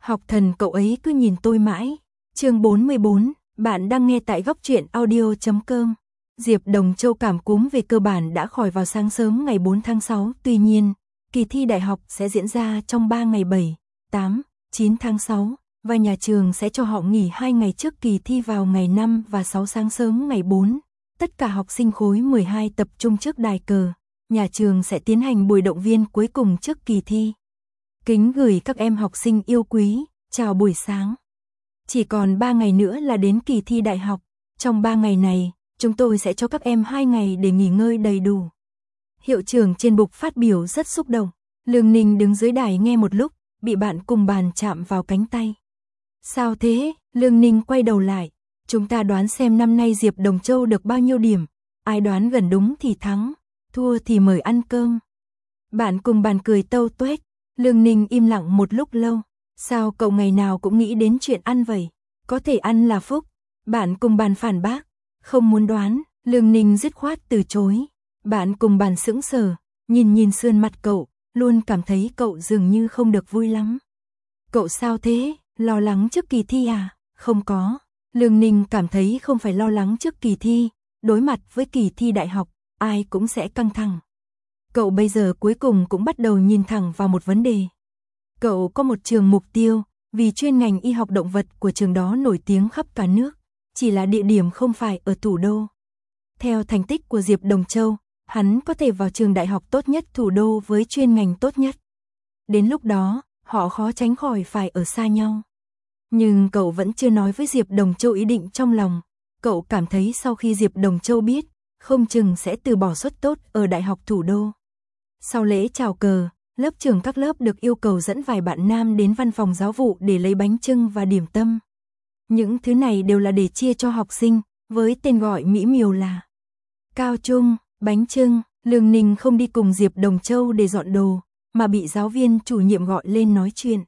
Học thần cậu ấy cứ nhìn tôi mãi. Chương 44, bạn đang nghe tại góc truyện audio.com. Diệp Đồng Châu cảm cúm về cơ bản đã khỏi vào sáng sớm ngày 4 tháng 6, tuy nhiên, kỳ thi đại học sẽ diễn ra trong 3 ngày 7, 8, 9 tháng 6, và nhà trường sẽ cho họ nghỉ 2 ngày trước kỳ thi vào ngày 5 và 6 sáng sớm ngày 4. Tất cả học sinh khối 12 tập trung trước đài cờ, nhà trường sẽ tiến hành buổi động viên cuối cùng trước kỳ thi. Kính gửi các em học sinh yêu quý, chào buổi sáng. Chỉ còn 3 ngày nữa là đến kỳ thi đại học, trong 3 ngày này, chúng tôi sẽ cho các em 2 ngày để nghỉ ngơi đầy đủ. Hiệu trưởng trên bục phát biểu rất xúc động, Lương Ninh đứng dưới đài nghe một lúc, bị bạn cùng bàn chạm vào cánh tay. Sao thế? Lương Ninh quay đầu lại, chúng ta đoán xem năm nay Diệp Đồng Châu được bao nhiêu điểm, ai đoán gần đúng thì thắng, thua thì mời ăn cơm. Bạn cùng bàn cười tâu tuét, Lương Ninh im lặng một lúc lâu, sao cậu ngày nào cũng nghĩ đến chuyện ăn vậy, có thể ăn là phúc. Bạn cùng bàn phản bác, không muốn đoán, Lương Ninh dứt khoát từ chối. Bạn cùng bàn sững sờ, nhìn sườn mặt cậu, luôn cảm thấy cậu dường như không được vui lắm. Cậu sao thế, lo lắng trước kỳ thi à? Không có. Lương Ninh cảm thấy không phải lo lắng trước kỳ thi, đối mặt với kỳ thi đại học, ai cũng sẽ căng thẳng. Cậu bây giờ cuối cùng cũng bắt đầu nhìn thẳng vào một vấn đề. Cậu có một trường mục tiêu, vì chuyên ngành y học động vật của trường đó nổi tiếng khắp cả nước, chỉ là địa điểm không phải ở thủ đô. Theo thành tích của Diệp Đồng Châu, hắn có thể vào trường đại học tốt nhất thủ đô với chuyên ngành tốt nhất. Đến lúc đó, họ khó tránh khỏi phải ở xa nhau. Nhưng cậu vẫn chưa nói với Diệp Đồng Châu ý định trong lòng. Cậu cảm thấy sau khi Diệp Đồng Châu biết, không chừng sẽ từ bỏ suất tốt ở đại học thủ đô. Sau lễ chào cờ, lớp trưởng các lớp được yêu cầu dẫn vài bạn nam đến văn phòng giáo vụ để lấy bánh chưng và điểm tâm. Những thứ này đều là để chia cho học sinh, với tên gọi mỹ miều là cao trung, bánh chưng. Lương Ninh không đi cùng Diệp Đồng Châu để dọn đồ, mà bị giáo viên chủ nhiệm gọi lên nói chuyện.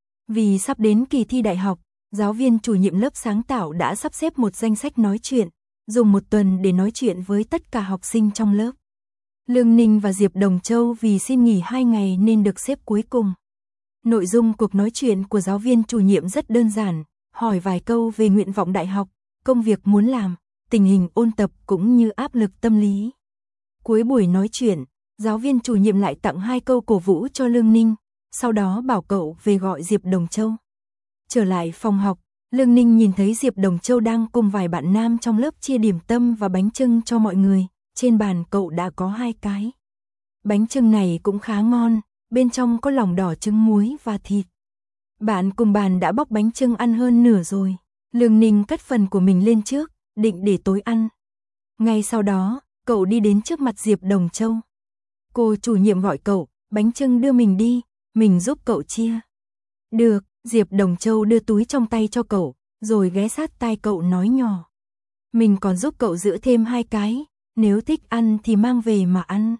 Vì sắp đến kỳ thi đại học, giáo viên chủ nhiệm lớp sáng tạo đã sắp xếp một danh sách nói chuyện, dùng 1 tuần để nói chuyện với tất cả học sinh trong lớp. Lương Ninh và Diệp Đồng Châu vì xin nghỉ 2 ngày nên được xếp cuối cùng. Nội dung cuộc nói chuyện của giáo viên chủ nhiệm rất đơn giản, hỏi vài câu về nguyện vọng đại học, công việc muốn làm, tình hình ôn tập cũng như áp lực tâm lý. Cuối buổi nói chuyện, giáo viên chủ nhiệm lại tặng 2 câu cổ vũ cho Lương Ninh, sau đó bảo cậu về gọi Diệp Đồng Châu. Trở lại phòng học, Lương Ninh nhìn thấy Diệp Đồng Châu đang cùng vài bạn nam trong lớp chia điểm tâm và bánh chưng cho mọi người, trên bàn cậu đã có 2 cái. Bánh chưng này cũng khá ngon, bên trong có lòng đỏ trứng muối và thịt. Bạn cùng bàn đã bóc bánh chưng ăn hơn nửa rồi, Lương Ninh cất phần của mình lên trước, định để tối ăn. Ngay sau đó, cậu đi đến trước mặt Diệp Đồng Châu. Cô chủ nhiệm gọi cậu, bánh chưng đưa mình đi, mình giúp cậu chia. Được, Diệp Đồng Châu đưa túi trong tay cho cậu, rồi ghé sát tai cậu nói nhỏ. Mình còn giúp cậu giữ thêm 2 cái, nếu thích ăn thì mang về mà ăn.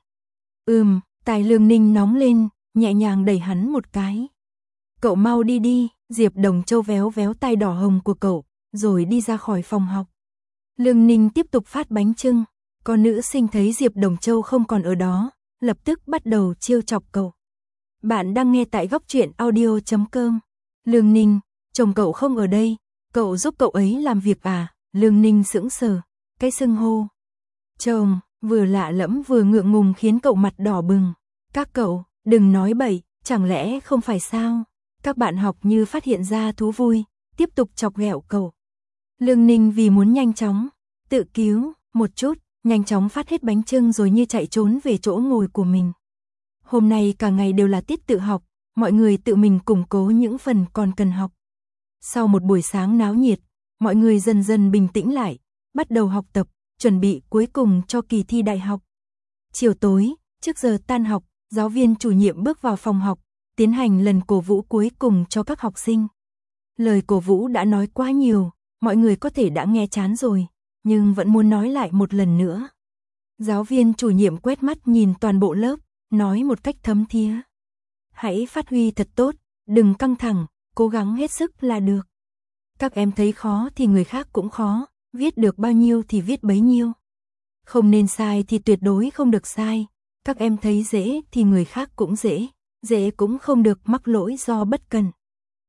Tai Lương Ninh nóng lên, nhẹ nhàng đẩy hắn một cái. Cậu mau đi đi, Diệp Đồng Châu véo véo tai đỏ hồng của cậu, rồi đi ra khỏi phòng học. Lương Ninh tiếp tục phát bánh chưng, có nữ sinh thấy Diệp Đồng Châu không còn ở đó, lập tức bắt đầu trêu chọc cậu. Bạn đang nghe tại góc truyện audio.com. Lương Ninh, chồng cậu không ở đây, cậu giúp cậu ấy làm việc à? Lương Ninh sững sờ, cái xưng hô chồng vừa lạ lẫm vừa ngượng ngùng khiến cậu mặt đỏ bừng. Các cậu, đừng nói bậy, chẳng lẽ không phải sao? Các bạn học như phát hiện ra thú vui, tiếp tục chọc ghẹo cậu. Lương Ninh vì muốn nhanh chóng tự cứu một chút, nhanh chóng phát hết bánh chưng rồi như chạy trốn về chỗ ngồi của mình. Hôm nay cả ngày đều là tiết tự học, mọi người tự mình củng cố những phần còn cần học. Sau một buổi sáng náo nhiệt, mọi người dần dần bình tĩnh lại, bắt đầu học tập, chuẩn bị cuối cùng cho kỳ thi đại học. Chiều tối, trước giờ tan học, giáo viên chủ nhiệm bước vào phòng học, tiến hành lần cổ vũ cuối cùng cho các học sinh. Lời cổ vũ đã nói quá nhiều, mọi người có thể đã nghe chán rồi, nhưng vẫn muốn nói lại một lần nữa. Giáo viên chủ nhiệm quét mắt nhìn toàn bộ lớp, nói một cách thấm thía. Hãy phát huy thật tốt, đừng căng thẳng, cố gắng hết sức là được. Các em thấy khó thì người khác cũng khó, viết được bao nhiêu thì viết bấy nhiêu. Không nên sai thì tuyệt đối không được sai, các em thấy dễ thì người khác cũng dễ cũng không được mắc lỗi do bất cần.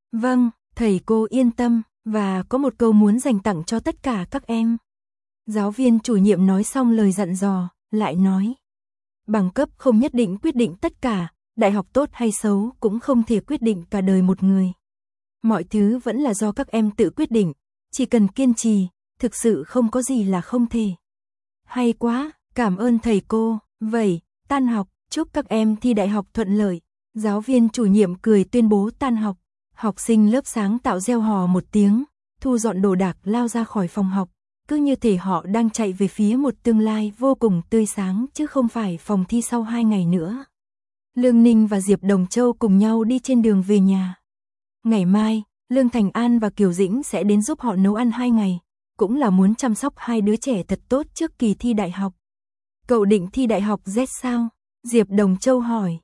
Vâng, thầy cô yên tâm, và có một câu muốn dành tặng cho tất cả các em. Giáo viên chủ nhiệm nói xong lời dặn dò, lại nói. Bằng cấp không nhất định quyết định tất cả, đại học tốt hay xấu cũng không thể quyết định cả đời một người. Mọi thứ vẫn là do các em tự quyết định, chỉ cần kiên trì, thực sự không có gì là không thể. Hay quá, cảm ơn thầy cô, vậy, tan học, chúc các em thi đại học thuận lợi. Giáo viên chủ nhiệm cười tuyên bố tan học, học sinh lớp sáng tạo reo hò một tiếng, thu dọn đồ đạc lao ra khỏi phòng học, cứ như thể họ đang chạy về phía một tương lai vô cùng tươi sáng chứ không phải phòng thi sau 2 ngày nữa. Lương Ninh và Diệp Đồng Châu cùng nhau đi trên đường về nhà. Ngày mai, Lương Thành An và Kiều Dĩnh sẽ đến giúp họ nấu ăn 2 ngày, cũng là muốn chăm sóc hai đứa trẻ thật tốt trước kỳ thi đại học. Cậu định thi đại học Z sao? Diệp Đồng Châu hỏi.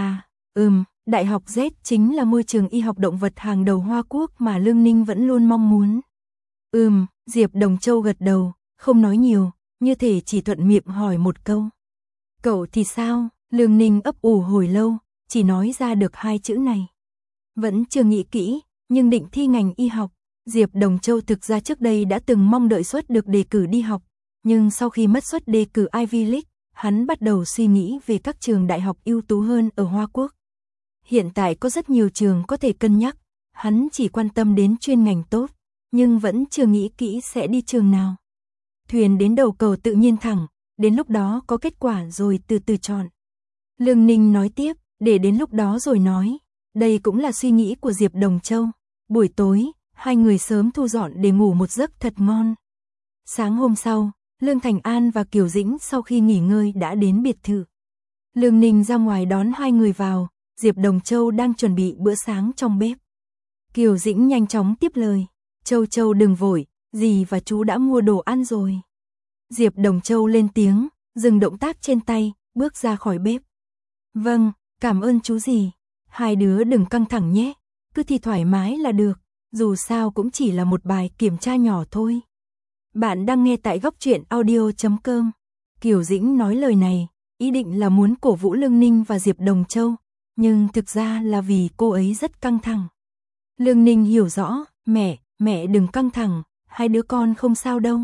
Đại học Z chính là môi trường y học động vật hàng đầu Hoa Quốc mà Lương Ninh vẫn luôn mong muốn. Diệp Đồng Châu gật đầu, không nói nhiều, như thể chỉ thuận miệng hỏi một câu. Cậu thì sao? Lương Ninh ấp ủ hồi lâu, chỉ nói ra được 2 chữ này. Vẫn chưa nghĩ kỹ, nhưng định thi ngành y học. Diệp Đồng Châu thực ra trước đây đã từng mong đợi suất được đề cử đi học, nhưng sau khi mất suất đề cử Ivy League, hắn bắt đầu suy nghĩ về các trường đại học ưu tú hơn ở Hoa Quốc. Hiện tại có rất nhiều trường có thể cân nhắc, hắn chỉ quan tâm đến chuyên ngành tốt, nhưng vẫn chưa nghĩ kỹ sẽ đi trường nào. Thuyền đến đầu cầu tự nhiên thẳng, đến lúc đó có kết quả rồi từ từ chọn. Lương Ninh nói tiếp, để đến lúc đó rồi nói. Đây cũng là suy nghĩ của Diệp Đồng Châu. Buổi tối, hai người sớm thu dọn để ngủ một giấc thật ngon. Sáng hôm sau, Lương Thành An và Kiều Dĩnh sau khi nghỉ ngơi đã đến biệt thự. Lương Ninh ra ngoài đón hai người vào, Diệp Đồng Châu đang chuẩn bị bữa sáng trong bếp. Kiều Dĩnh nhanh chóng tiếp lời, Châu Châu đừng vội, dì và chú đã mua đồ ăn rồi. Diệp Đồng Châu lên tiếng, dừng động tác trên tay, bước ra khỏi bếp. Vâng, cảm ơn chú dì. Hai đứa đừng căng thẳng nhé, cứ thi thoải mái là được, dù sao cũng chỉ là một bài kiểm tra nhỏ thôi. Bạn đang nghe tại góc truyện audio.com. Kiều Dĩnh nói lời này, ý định là muốn cổ vũ Lương Ninh và Diệp Đồng Châu, nhưng thực ra là vì cô ấy rất căng thẳng. Lương Ninh hiểu rõ, mẹ đừng căng thẳng, hai đứa con không sao đâu.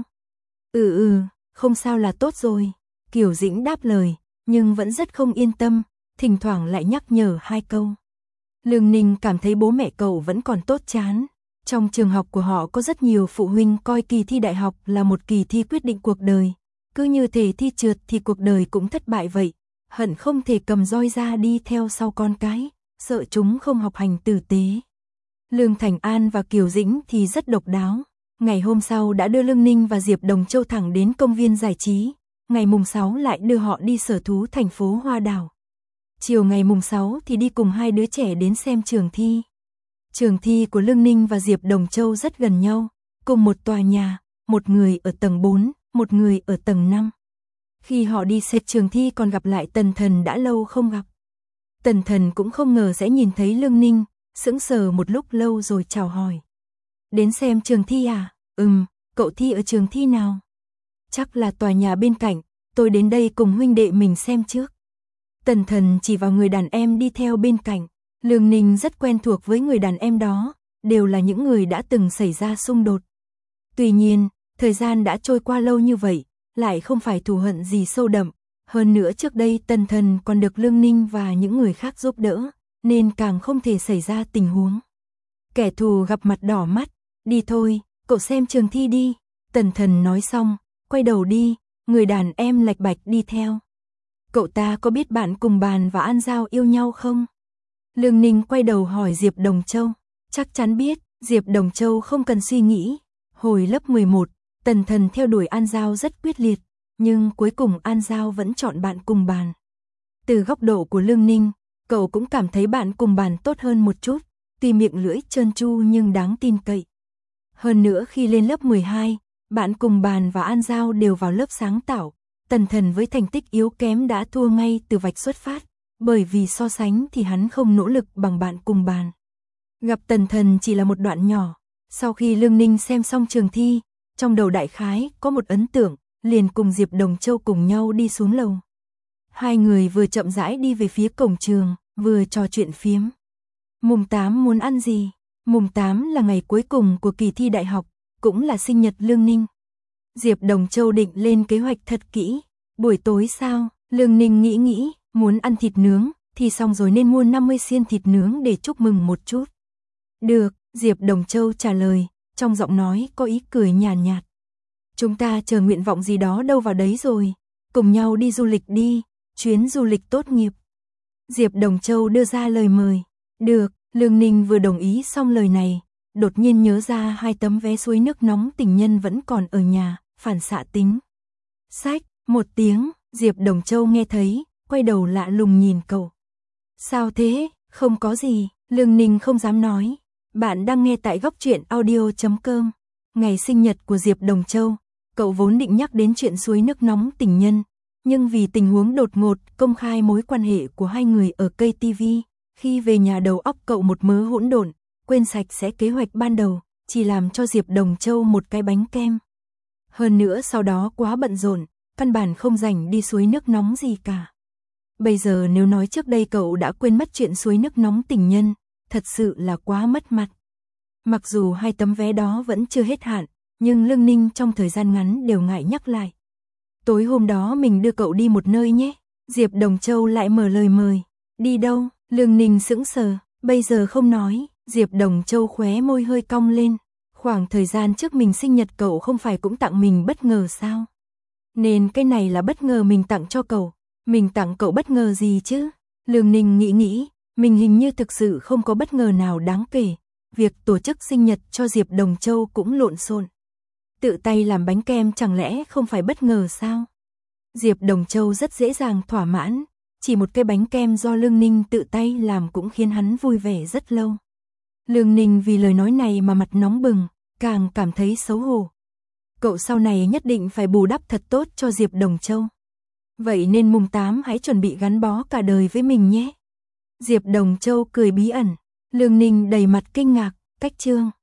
Không sao là tốt rồi. Kiều Dĩnh đáp lời, nhưng vẫn rất không yên tâm, thỉnh thoảng lại nhắc nhở 2 câu. Lương Ninh cảm thấy bố mẹ cậu vẫn còn tốt chán. Trong trường học của họ có rất nhiều phụ huynh coi kỳ thi đại học là một kỳ thi quyết định cuộc đời. Cứ như thể thi trượt thì cuộc đời cũng thất bại vậy. Hận không thể cầm roi ra đi theo sau con cái, sợ chúng không học hành tử tế. Lương Thành An và Kiều Dĩnh thì rất độc đáo. Ngày hôm sau đã đưa Lương Ninh và Diệp Đồng Châu thẳng đến công viên giải trí. Ngày mùng 6 lại đưa họ đi sở thú thành phố Hoa Đảo. Chiều ngày mùng 6 thì đi cùng hai đứa trẻ đến xem trường thi. Trường thi của Lương Ninh và Diệp Đồng Châu rất gần nhau, cùng một tòa nhà, một người ở tầng 4, một người ở tầng 5. Khi họ đi xếp trường thi còn gặp lại Tần Thần đã lâu không gặp. Tần Thần cũng không ngờ sẽ nhìn thấy Lương Ninh, sững sờ một lúc lâu rồi chào hỏi. Đến xem trường thi à? Cậu thi ở trường thi nào? Chắc là tòa nhà bên cạnh, tôi đến đây cùng huynh đệ mình xem trước. Tần Thần chỉ vào người đàn em đi theo bên cạnh. Lương Ninh rất quen thuộc với người đàn em đó, đều là những người đã từng xảy ra xung đột. Tuy nhiên, thời gian đã trôi qua lâu như vậy, lại không phải thù hận gì sâu đậm. Hơn nữa trước đây Tần Thần còn được Lương Ninh và những người khác giúp đỡ, nên càng không thể xảy ra tình huống. Kẻ thù gặp mặt đỏ mắt, đi thôi, cậu xem trường thi đi. Tần Thần nói xong, quay đầu đi, người đàn em lạch bạch đi theo. Cậu ta có biết bạn cùng bàn và An Giao yêu nhau không? Lương Ninh quay đầu hỏi Diệp Đồng Châu. Chắc chắn biết, Diệp Đồng Châu không cần suy nghĩ. Hồi lớp 11, Tần Thần theo đuổi An Giao rất quyết liệt, nhưng cuối cùng An Giao vẫn chọn bạn cùng bàn. Từ góc độ của Lương Ninh, cậu cũng cảm thấy bạn cùng bàn tốt hơn một chút, tuy miệng lưỡi trơn tru nhưng đáng tin cậy. Hơn nữa khi lên lớp 12, bạn cùng bàn và An Giao đều vào lớp sáng tạo. Tần Thần với thành tích yếu kém đã thua ngay từ vạch xuất phát, bởi vì so sánh thì hắn không nỗ lực bằng bạn cùng bàn. Gặp Tần Thần chỉ là một đoạn nhỏ, sau khi Lương Ninh xem xong trường thi, trong đầu đại khái có một ấn tượng, liền cùng Diệp Đồng Châu cùng nhau đi xuống lầu. Hai người vừa chậm rãi đi về phía cổng trường, vừa trò chuyện phiếm. Mùng 8 muốn ăn gì? Mùng 8 là ngày cuối cùng của kỳ thi đại học, cũng là sinh nhật Lương Ninh. Diệp Đồng Châu định lên kế hoạch thật kỹ. Buổi tối sao? Lương Ninh nghĩ, muốn ăn thịt nướng, thì xong rồi nên mua 50 xiên thịt nướng để chúc mừng một chút. Được, Diệp Đồng Châu trả lời, trong giọng nói có ý cười nhàn nhạt. Chúng ta chờ nguyện vọng gì đó đâu vào đấy rồi, cùng nhau đi du lịch đi, chuyến du lịch tốt nghiệp. Diệp Đồng Châu đưa ra lời mời. Được, Lương Ninh vừa đồng ý xong lời này, đột nhiên nhớ ra 2 tấm vé suối nước nóng tình nhân vẫn còn ở nhà, phản xạ tính. Xách, một tiếng, Diệp Đồng Châu nghe thấy, quay đầu lạ lùng nhìn cậu. Sao thế, không có gì, Lương Ninh không dám nói. Bạn đang nghe tại góc truyện audio.com. Ngày sinh nhật của Diệp Đồng Châu, cậu vốn định nhắc đến chuyện suối nước nóng tình nhân, nhưng vì tình huống đột ngột công khai mối quan hệ của hai người ở cây TV, khi về nhà đầu óc cậu một mớ hỗn độn, quên sạch sẽ kế hoạch ban đầu, chỉ làm cho Diệp Đồng Châu một cái bánh kem. Hơn nữa sau đó quá bận rộn, căn bản không rảnh đi suối nước nóng gì cả. Bây giờ nếu nói trước đây cậu đã quên mất chuyện suối nước nóng tình nhân, thật sự là quá mất mặt. Mặc dù 2 tấm vé đó vẫn chưa hết hạn, nhưng Lương Ninh trong thời gian ngắn đều ngại nhắc lại. Tối hôm đó mình đưa cậu đi một nơi nhé. Diệp Đồng Châu lại mở lời mời. Đi đâu? Lương Ninh sững sờ, bây giờ không nói. Diệp Đồng Châu khóe môi hơi cong lên. Khoảng thời gian trước mình sinh nhật cậu không phải cũng tặng mình bất ngờ sao? Nên cái này là bất ngờ mình tặng cho cậu. Mình tặng cậu bất ngờ gì chứ? Lương Ninh nghĩ, mình hình như thực sự không có bất ngờ nào đáng kể. Việc tổ chức sinh nhật cho Diệp Đồng Châu cũng lộn xộn. Tự tay làm bánh kem chẳng lẽ không phải bất ngờ sao? Diệp Đồng Châu rất dễ dàng thỏa mãn, chỉ một cái bánh kem do Lương Ninh tự tay làm cũng khiến hắn vui vẻ rất lâu. Lương Ninh vì lời nói này mà mặt nóng bừng, càng cảm thấy xấu hổ. Cậu sau này nhất định phải bù đắp thật tốt cho Diệp Đồng Châu. Vậy nên mùng 8 hãy chuẩn bị gắn bó cả đời với mình nhé. Diệp Đồng Châu cười bí ẩn, Lương Ninh đầy mặt kinh ngạc, cách chương.